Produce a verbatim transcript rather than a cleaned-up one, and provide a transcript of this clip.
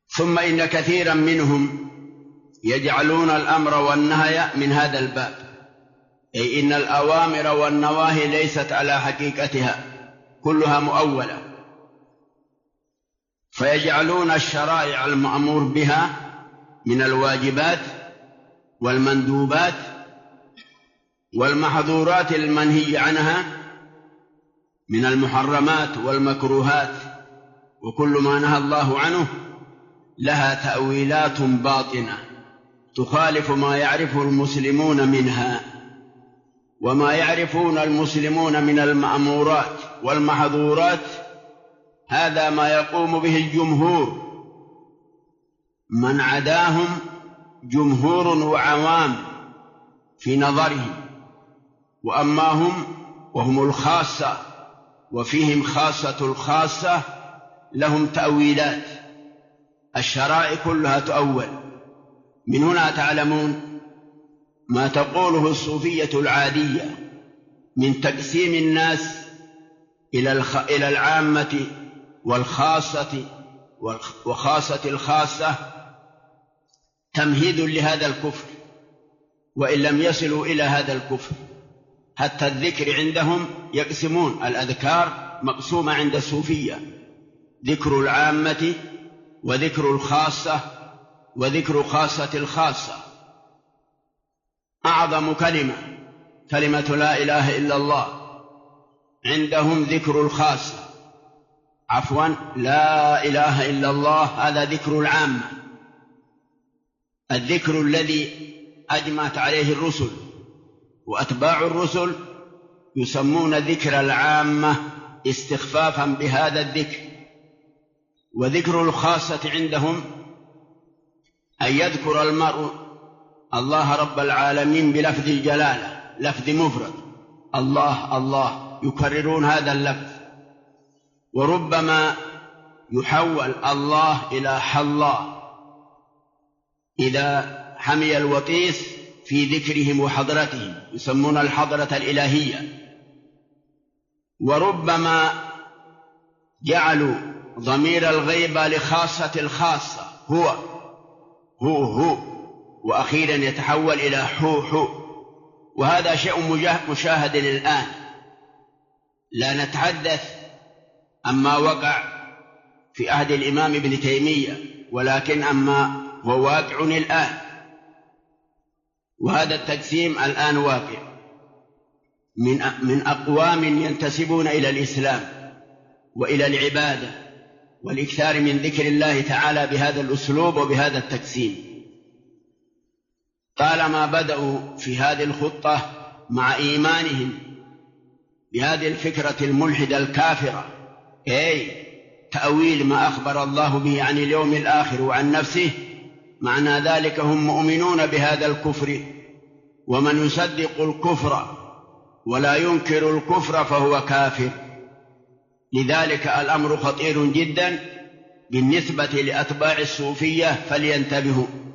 ثم إن كثيرا منهم يجعلون الأمر والنهي من هذا الباب، أي إن الأوامر والنواهي ليست على حقيقتها، كلها مؤولة، فيجعلون الشرائع المأمور بها من الواجبات والمندوبات والمحظورات المنهي عنها من المحرمات والمكروهات وكل ما نهى الله عنه لها تأويلات باطنة تخالف ما يعرفه المسلمون منها. وما يعرفون المسلمون من المأمورات والمحظورات هذا ما يقوم به الجمهور، من عداهم جمهور وعوام في نظرهم، وأما هم وهم الخاصة وفيهم خاصة الخاصة لهم تأويلات، الشرائع كلها تؤول. من هنا تعلمون ما تقوله الصوفية العادية من تقسيم الناس إلى العامة والخاصة وخاصة الخاصة تمهيد لهذا الكفر، وإن لم يصلوا إلى هذا الكفر. حتى الذكر عندهم يقسمون الأذكار مقسومة عند الصوفية، ذكر العامة وذكر الخاصة وذكر خاصة الخاصة. أعظم كلمة كلمة لا إله إلا الله، عندهم ذكر الخاصة، عفوا لا إله إلا الله هذا ذكر العامة، الذكر الذي أجمعت عليه الرسل وأتباع الرسل يسمون ذكر العامة استخفافا بهذا الذكر. وذكر الخاصة عندهم أن يذكر المرء الله رب العالمين بلفظ الجلالة، لفظ مفرد، الله الله، يكررون هذا اللفظ. وربما يحول الله إلى حالله إذا حمي الوطيس في ذكرهم وحضرتهم، يسمون الحضرة الإلهية. وربما جعلوا ضمير الغيبة لخاصة الخاصة، هو هو هو، وأخيرا يتحول إلى حو حو. وهذا شيء مشاهد الآن، لا نتحدث عما وقع في عهد الإمام ابن تيمية، ولكن عما هو واقع الآن. وهذا التقسيم الآن واقع من من أقوام ينتسبون إلى الإسلام وإلى العبادة والإكثار من ذكر الله تعالى بهذا الأسلوب وبهذا التقسيم. طالما بدأوا في هذه الخطة مع إيمانهم بهذه الفكرة الملحدة الكافرة، أي تأويل ما أخبر الله به عن اليوم الآخر وعن نفسه، معنى ذلك هم مؤمنون بهذا الكفر. ومن يصدق الكفر ولا ينكر الكفر فهو كافر. لذلك الأمر خطير جدا بالنسبة لأتباع الصوفية، فلينتبهوا.